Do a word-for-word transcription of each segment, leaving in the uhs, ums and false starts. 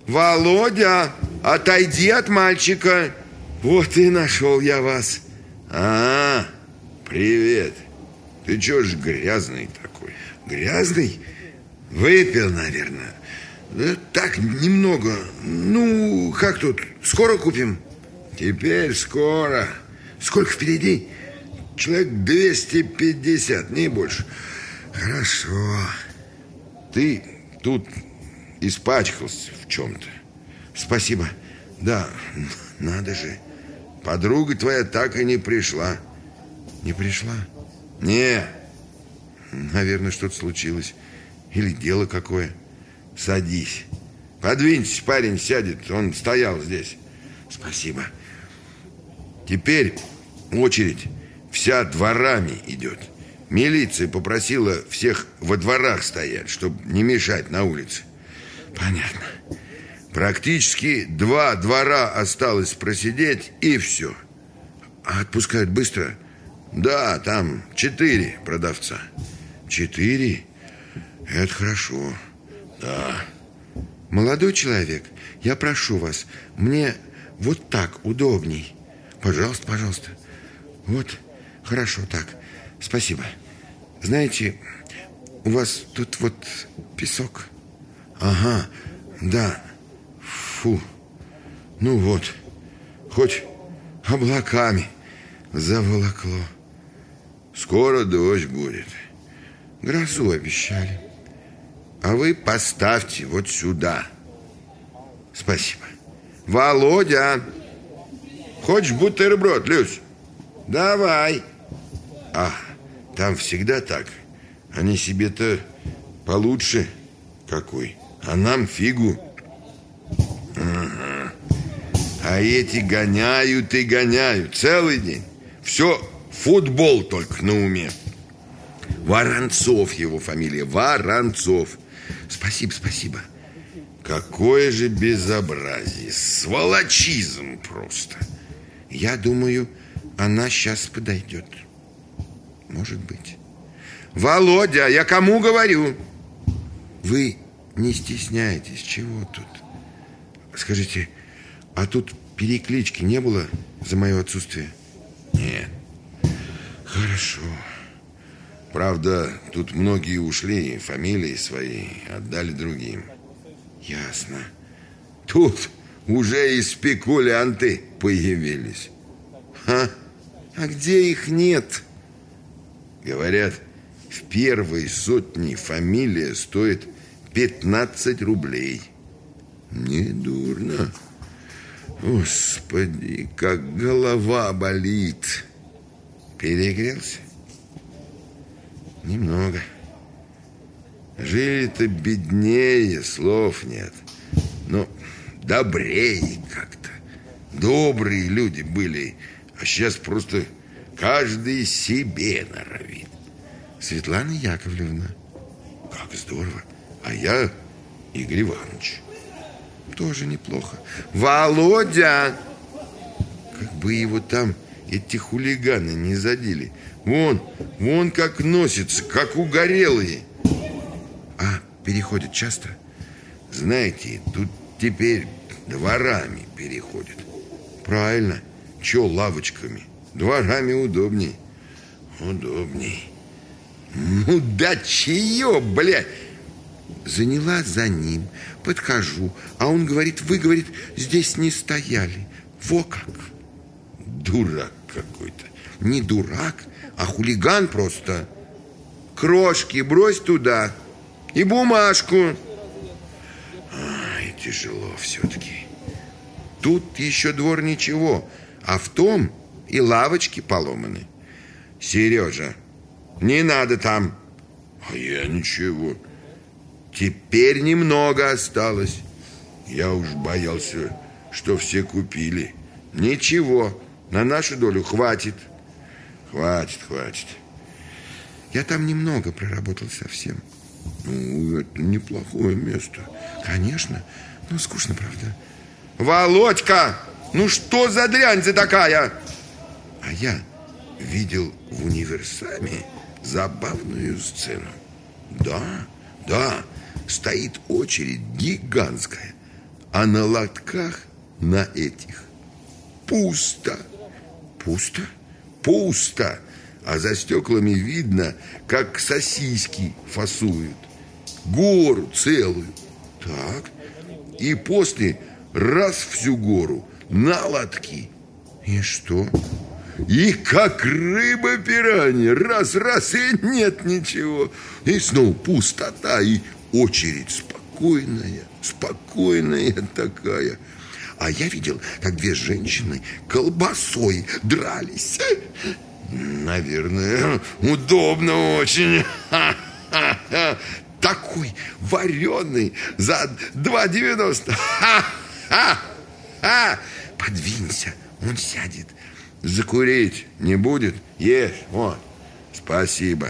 Володя, отойди от мальчика. Вот и нашел я вас. А, привет. Ты чё ж грязный такой? Грязный? Выпил, наверное. Да так, немного. Ну, как тут? Скоро купим? Теперь скоро. Сколько впереди? Человек двести пятьдесят, не больше. Хорошо. Ты тут испачкался в чем-то. Спасибо. Да, надо же. Подруга твоя так и не пришла. Не пришла? Не. Наверное, что-то случилось. Или дело какое. Садись. Подвинься, парень сядет. Он стоял здесь. Спасибо. Теперь очередь вся дворами идет. Милиция попросила всех во дворах стоять, чтобы не мешать на улице. Понятно. Практически два двора осталось просидеть, и все. А отпускают быстро? Да, там четыре продавца. Четыре? Это хорошо. Да. Молодой человек, я прошу вас, мне вот так удобней. Пожалуйста, пожалуйста. Вот, хорошо так. Спасибо. Знаете, у вас тут вот песок. Ага, да. Фу. Ну вот, хоть облаками заволокло. Скоро дождь будет. Грозу обещали. А вы поставьте вот сюда. Спасибо. Володя, хочешь бутерброд, Люсь? Давай. А, там всегда так. Они себе-то получше какой, а нам фигу. Ага. А эти гоняют и гоняют целый день. Все, футбол только на уме. Воронцов его фамилия, Воронцов. Спасибо, спасибо. Какое же безобразие, сволочизм просто. Я думаю, она сейчас подойдет. Может быть. Володя, я кому говорю? Вы не стесняйтесь, чего тут? Скажите, а тут переклички не было за мое отсутствие? Нет. Хорошо. Правда, тут многие ушли, фамилии свои отдали другим. Ясно. Тут уже и спекулянты появились. А, а где их нет? Говорят, в первой сотне фамилия стоит пятнадцать рублей. Недурно. Господи, как голова болит. Перегрелся? Немного. Жили-то беднее, слов нет. Но добрее как-то. Добрые люди были. А сейчас просто каждый себе норовит. Светлана Яковлевна. Как здорово. А я Игорь Иванович. Тоже неплохо. Володя! Как бы его там эти хулиганы не задели. Вон, вон как носится, как угорелые. А переходят часто? Знаете, тут теперь дворами переходят. Правильно. Че лавочками? Дворами удобней. Удобней. Ну да чье, блядь? Заняла за ним, подхожу, а он говорит, вы, говорит, здесь не стояли. Во как. Дурак какой-то. Не дурак, а хулиган просто. Крошки брось туда и бумажку. Ай, тяжело все-таки. Тут еще двор ничего, а в том и лавочки поломаны. Сережа, не надо там. А я ничего. Теперь немного осталось. Я уж боялся, что все купили. Ничего, на нашу долю хватит. Хватит, хватит. Я там немного проработал совсем. Ну, это неплохое место. Конечно, но скучно, правда. Володька, ну что за дрянь ты такая? А я видел в универсаме забавную сцену. Да, да, стоит очередь гигантская, А на лотках, на этих, пусто. Пусто? Пусто. А за стеклами видно, как сосиски фасуют. Гору целую. Так. И после раз всю гору на лотки. И что? И как рыба пиранья. Раз-раз, и нет ничего. И снова пустота, и очередь спокойная. Спокойная такая. А я видел, как две женщины колбасой дрались. Наверное, удобно очень. Такой вареный за два девяносто. Подвинься, он сядет. Закурить не будет? Ешь, вот. Спасибо.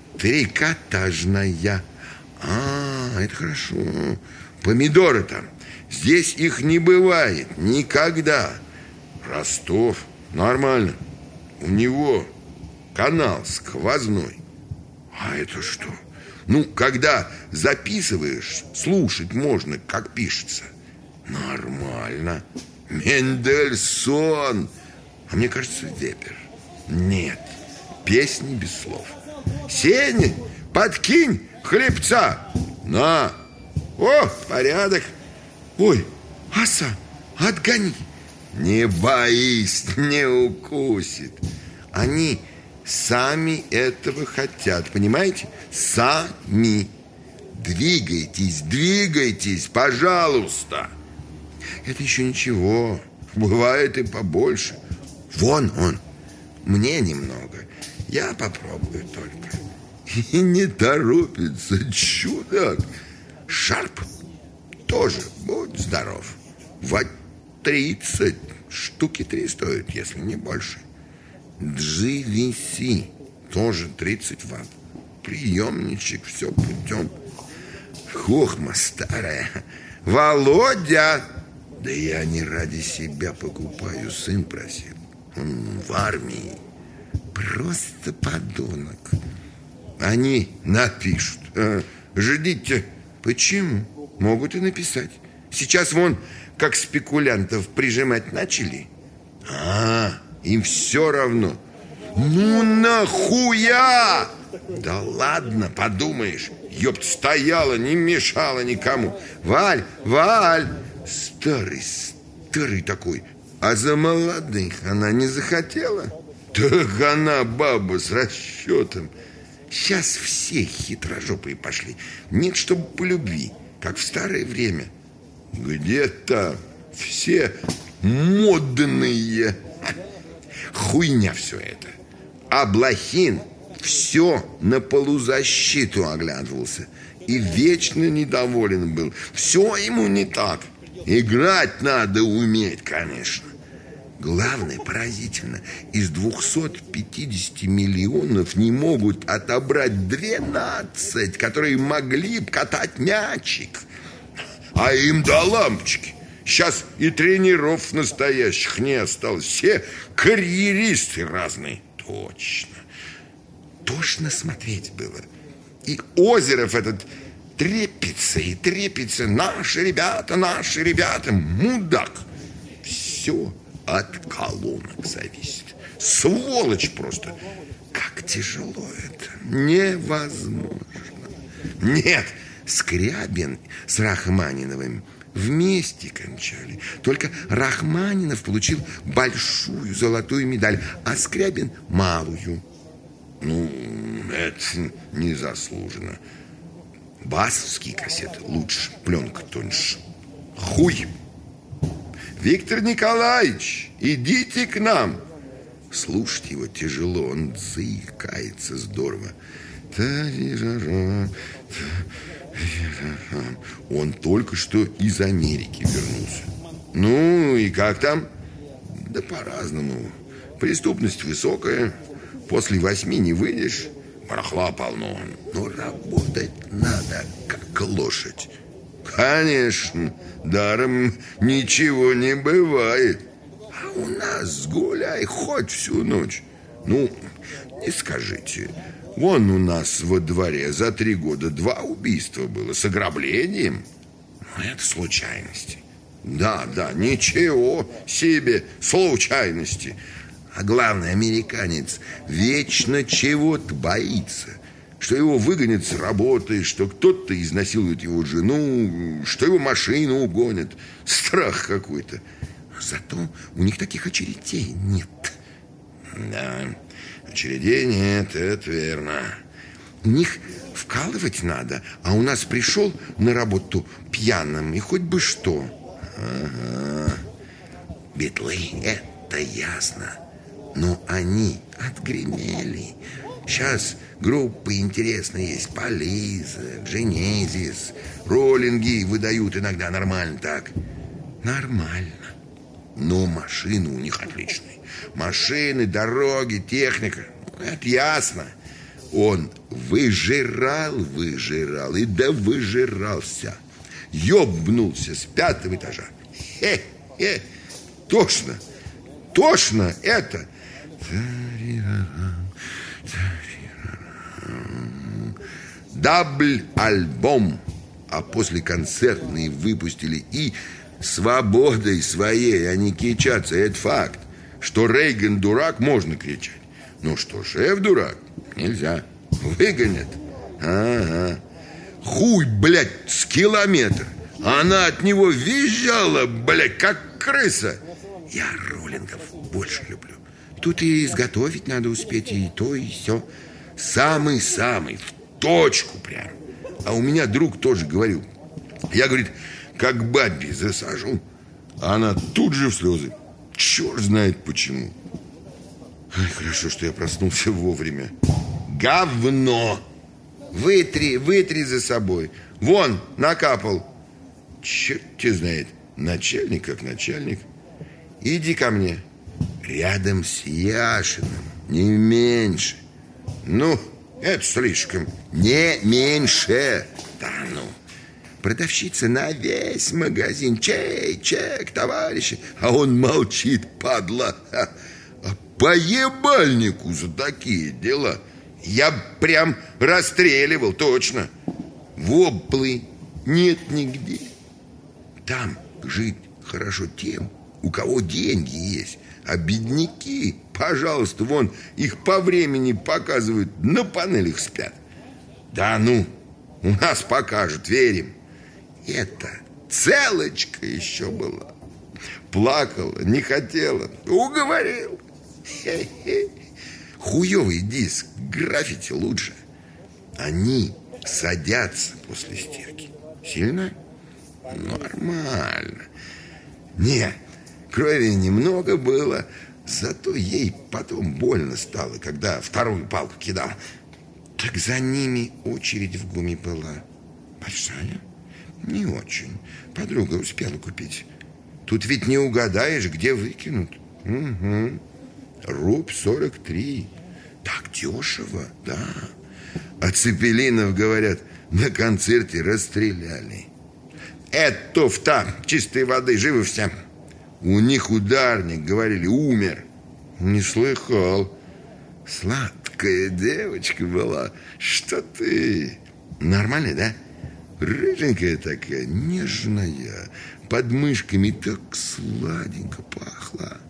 Трикотажная. А, это хорошо. Помидоры там. Здесь их не бывает никогда. Ростов. Нормально. У него канал сквозной. А это что? Ну, когда записываешь, слушать можно, как пишется. Нормально. Мендельсон. А мне кажется, Вебер. Нет, песни без слов. Сеня, подкинь хлебца. На. О, порядок. Ой, оса, отгони. Не боись, не укусит. Они сами этого хотят, понимаете? Сами. Двигайтесь, двигайтесь, пожалуйста. Это еще ничего. Бывает и побольше. Вон он. Мне немного. Я попробую только. И не торопится, чудак. Шарп тоже будь здоров. Вот тридцать штуки три стоят, если не больше. джи ви си тоже тридцать ватт. Приемничек, все путем. Хохма старая. Володя! Да я не ради себя покупаю, сын просил. Он в армии. Просто подонок. Они напишут. А, ждите. Почему? Могут и написать. Сейчас вон, как спекулянтов прижимать начали. А, им все равно. Ну нахуя? Да ладно, подумаешь. Ёпт, стояла, не мешала никому. Валь, Валь. Старый, старый такой. А за молодых она не захотела? Так она баба с расчетом. Сейчас все хитрожопые пошли. Нет, чтобы по любви, как в старое время. Где-то все модные. Хуйня все это. А Блохин все на полузащиту оглядывался. И вечно недоволен был. Все ему не так. Играть надо уметь, конечно. Главное, поразительно, из двухсот пятидесяти миллионов не могут отобрать двенадцать, которые могли б катать мячик. А им до лампочки. Сейчас и тренеров настоящих не осталось. Все карьеристы разные. Точно. Тошно смотреть было. И Озеров этот трепится и трепится. Наши ребята, наши ребята. Мудак. Все от колонок зависит. Сволочь просто. Как тяжело это. Невозможно. Нет, Скрябин с Рахманиновым вместе кончали. Только Рахманинов получил большую золотую медаль, а Скрябин малую. Ну, это незаслуженно. Басовские кассеты лучше, пленка тоньше. Хуй! Виктор Николаевич, идите к нам. Слушать его тяжело, он заикается здорово. Он только что из Америки вернулся. Ну и как там? Да по-разному. Преступность высокая. После восьми не выйдешь. Барахла полно. Но работать надо, как лошадь. Конечно, даром ничего не бывает. А у нас гуляй хоть всю ночь. Ну, не скажите. Вон у нас во дворе за три года два убийства было с ограблением. Ну, это случайности. Да, да, ничего себе случайности. А главное, американец вечно чего-то боится. Что его выгонят с работы, что кто-то изнасилует его жену, что его машину угонят. Страх какой-то. Зато у них таких очередей нет. Да, очередей нет, это верно. У них вкалывать надо, а у нас пришел на работу пьяным, и хоть бы что. Ага. Битлы, это ясно. Но они отгремели. Сейчас группы интересные есть. Полиза, Genesis, роллинги выдают иногда нормально так. Нормально. Но машины у них отличные. Машины, дороги, техника. Это ясно. Он выжирал, выжирал и да выжирался. Ёбнулся с пятого этажа. Хе-хе. Тошно. Тошно это. Дабль-альбом. А после концертные выпустили и свободой своей они кичатся. Это факт. Что Рейган дурак, можно кричать. Ну что, шеф дурак, нельзя. Выгонят. Ага. Хуй, блядь, с километр. Она от него визжала, блядь, как крыса. Я роллингов больше люблю. Тут и изготовить надо успеть, и то, и все. Самый-самый, в точку прям. А у меня друг тоже говорил. Я, говорит, как бабе засажу, а она тут же в слезы. Черт знает почему. Ай, хорошо, что я проснулся вовремя. Говно! Вытри, вытри за собой. Вон, накапал. Черт тебя знает. Начальник как начальник. Иди ко мне. Рядом с Яшиным. Не меньше. Ну, это слишком. Не меньше. Да ну. Продавщица на весь магазин. Чей, чек, товарищи. А он молчит, падла. А по ебальнику за такие дела. Я прям расстреливал, точно. Воплы нет нигде. Там жить хорошо тем, у кого деньги есть. А бедняки, пожалуйста, вон, их по времени показывают, на панелях спят. Да ну, у нас покажут, верим. Это целочка еще была. Плакала, не хотела. Уговорил. Хе-хе. Хуёвый диск, граффити лучше. Они садятся после стирки. Сильно? Нормально. Не, крови немного было, зато ей потом больно стало, когда вторую палку кидал. Так за ними очередь в ГУМе была. Большая? Не очень. Подруга успела купить. Тут ведь не угадаешь, где выкинут. Угу. Руб сорок три. Так дешево, да. А Цепелинов, говорят, на концерте расстреляли. Это туфта, чистой воды, живы все. У них ударник, говорили, умер. Не слыхал. Сладкая девочка была. Что ты? Нормально, да? Рыженькая такая, нежная. Под мышками так сладенько пахла.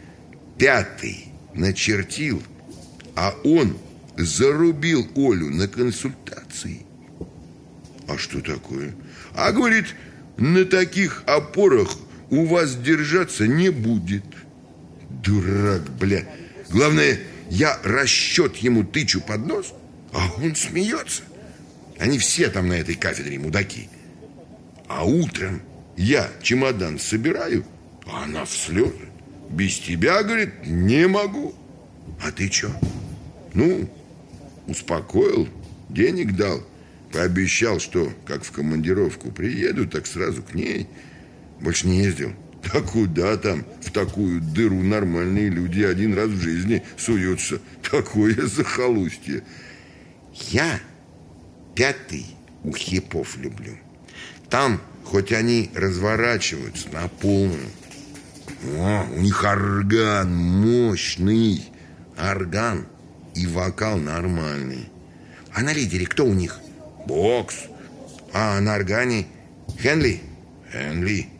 Пятый начертил, а он зарубил Олю на консультации. А что такое? А говорит, на таких опорах у вас держаться не будет. Дурак, бля. Главное, я расчет ему тычу под нос, а он смеется. Они все там на этой кафедре мудаки. А утром я чемодан собираю, а она в слезы. Без тебя, говорит, не могу. А ты чё? Ну, успокоил, денег дал. Пообещал, что как в командировку приеду, так сразу к ней. Больше не ездил. Да куда там? В такую дыру нормальные люди один раз в жизни суются. Такое захолустье. Я пятый у хипов люблю. Там, хоть они разворачиваются на полную. О, у них орган мощный. Орган и вокал нормальный. А на лидере кто у них? Бокс. А на органе Хенли? Хенли.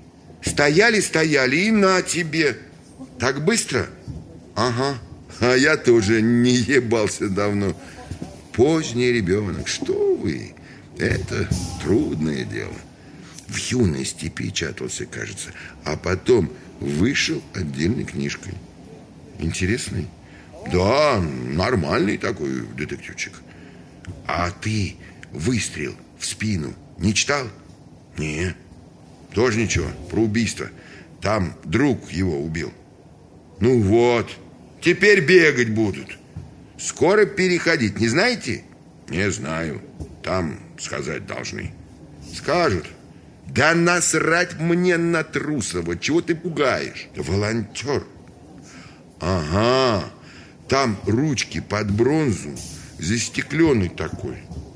Стояли-стояли и на тебе. Так быстро? Ага. А я тоже не ебался давно. Поздний ребенок. Что вы? Это трудное дело. В юности печатался, кажется. А потом вышел отдельной книжкой. Интересный? Да, нормальный такой детективчик. А ты «Выстрел в спину» не читал? Не. Тоже ничего. Про убийство. Там друг его убил. Ну вот. Теперь бегать будут. Скоро переходить. Не знаете? Не знаю. Там сказать должны. Скажут. Да насрать мне на Трусова. Чего ты пугаешь? Волонтер. Ага. Там ручки под бронзу. Застекленный такой.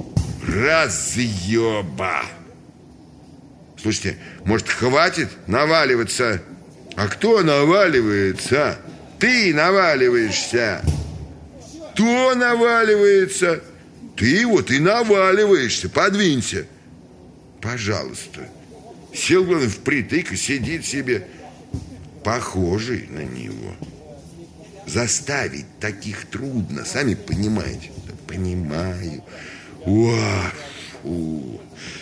Разъеба. Слушайте, может, хватит наваливаться? А кто наваливается? Ты наваливаешься. Кто наваливается? Ты вот и наваливаешься. Подвинься. Пожалуйста. Сел, главное, впритык и сидит себе. Похожий на него. Заставить таких трудно, сами понимаете. Да, понимаю. Уа, фу.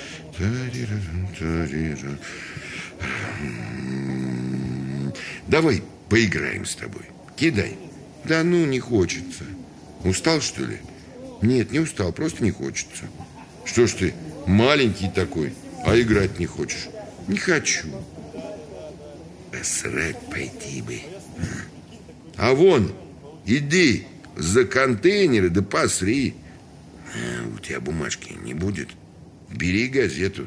Давай поиграем с тобой. Кидай. Да ну, не хочется. Устал, что ли? Нет, не устал, просто не хочется. Что ж ты, маленький такой, а играть не хочешь? Не хочу. Посрать пойти бы. А вон, иди за контейнеры, да посри. А, у тебя бумажки не будет? Бери газету.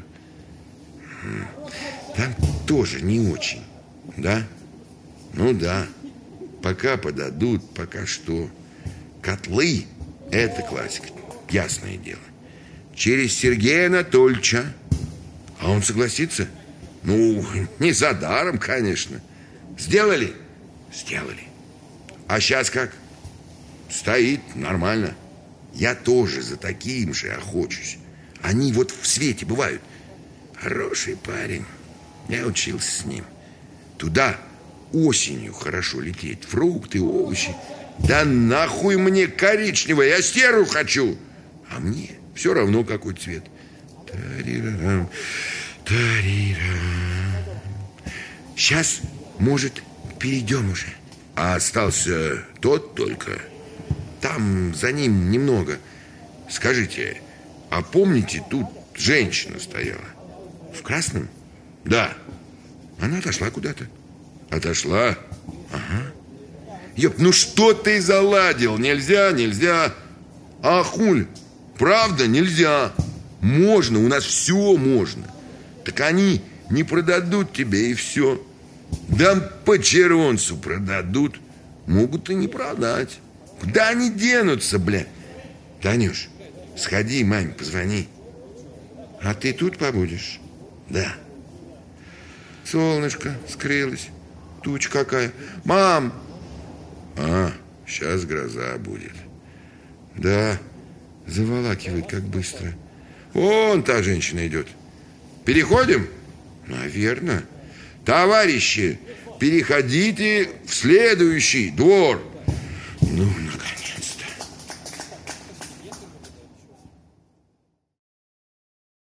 Там тоже не очень, да? Ну да. Пока подадут, пока что. Котлы – это классика, ясное дело. Через Сергея Анатольевича. А он согласится? Ну, не за даром, конечно. Сделали? Сделали. А сейчас как? Стоит нормально. Я тоже за таким же охочусь. Они вот в свете бывают. Хороший парень. Я учился с ним. Туда осенью хорошо лететь. Фрукты, овощи. Да нахуй мне коричневое, я серую хочу. А мне все равно какой цвет. Тарирарам, тарирам. Сейчас, может, перейдем уже. А остался тот только. Там за ним немного. Скажите, а помните, тут женщина стояла? В красном? Да. Она отошла куда-то. Отошла? Ага. Ёп, ну что ты заладил? Нельзя, нельзя. А хуль? Правда, нельзя. Можно, у нас все можно. Так они не продадут тебе, и все. Да по червонцу продадут. Могут и не продать. Куда они денутся, бля? Танюш, сходи, маме позвони. А ты тут побудешь? Да. Солнышко скрылось. Туча какая. Мам! А, сейчас гроза будет. Да, заволакивает как быстро. Вон та женщина идет. Переходим? Наверно. Товарищи, переходите в следующий двор.